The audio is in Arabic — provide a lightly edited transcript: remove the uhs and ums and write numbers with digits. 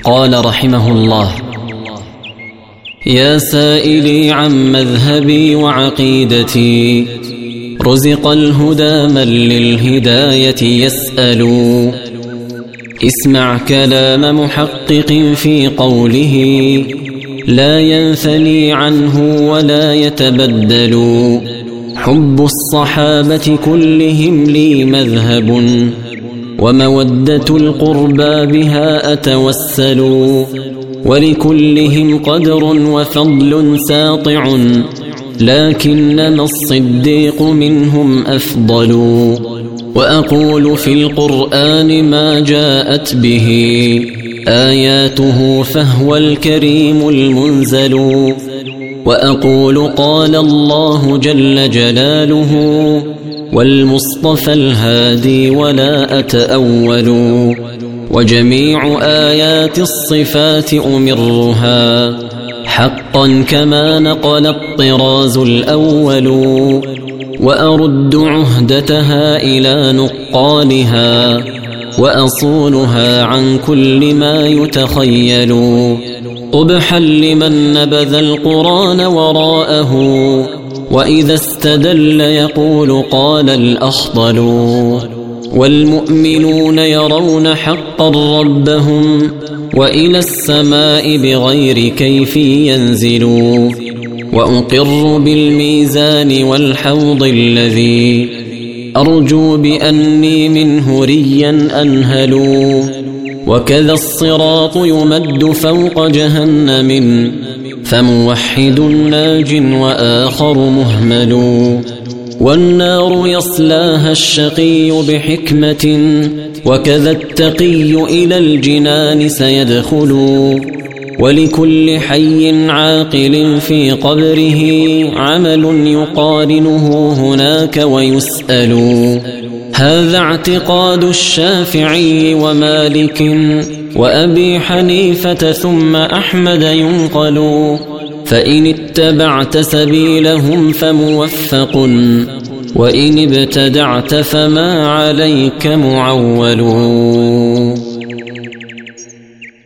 قال رحمه الله: يا سائلي عن مذهبي وعقيدتي، رزق الهدى من للهداية يسأل. اسمع كلام محقق في قوله، لا ينثني عنه ولا يتبدل. حب الصحابة كلهم لي مذهب، ومودة القربى بها أتوسل. ولكلهم قدر وفضل ساطع، لكنما الصديق منهم أفضل. وأقول في القرآن ما جاءت به آياته، فهو الكريم المنزل. وأقول قال الله جل جلاله، والمصطفى الهادي ولا أتأول. وجميع آيات الصفات أمرها حقا كما نقل الطراز الأول. وأرد عهدتها إلى نقالها، وأصونها عن كل ما يتخيل. قبحا لمن نبذ القرآن وراءه، وإذا استدل يقول قال الأخضل. والمؤمنون يرون حقا ربهم، وإلى السماء بغير كيف ينزلوا. وأقر بالميزان والحوض الذي أرجو بأني منه ريا أنهل. وكذا الصراط يمد فوق جهنم، فموحد ناج وآخر مهمل. والنار يصلاها الشقي بحكمة، وكذا التقي إلى الجنان سيدخل. ولكل حي عاقل في قبره عمل يقارنه هناك ويسأل. هذا اعتقاد الشافعي ومالك وأبي حنيفة ثم أحمد ينقل. فإن اتبعت سبيلهم فموفق، وإن ابتدعت فما عليك معول.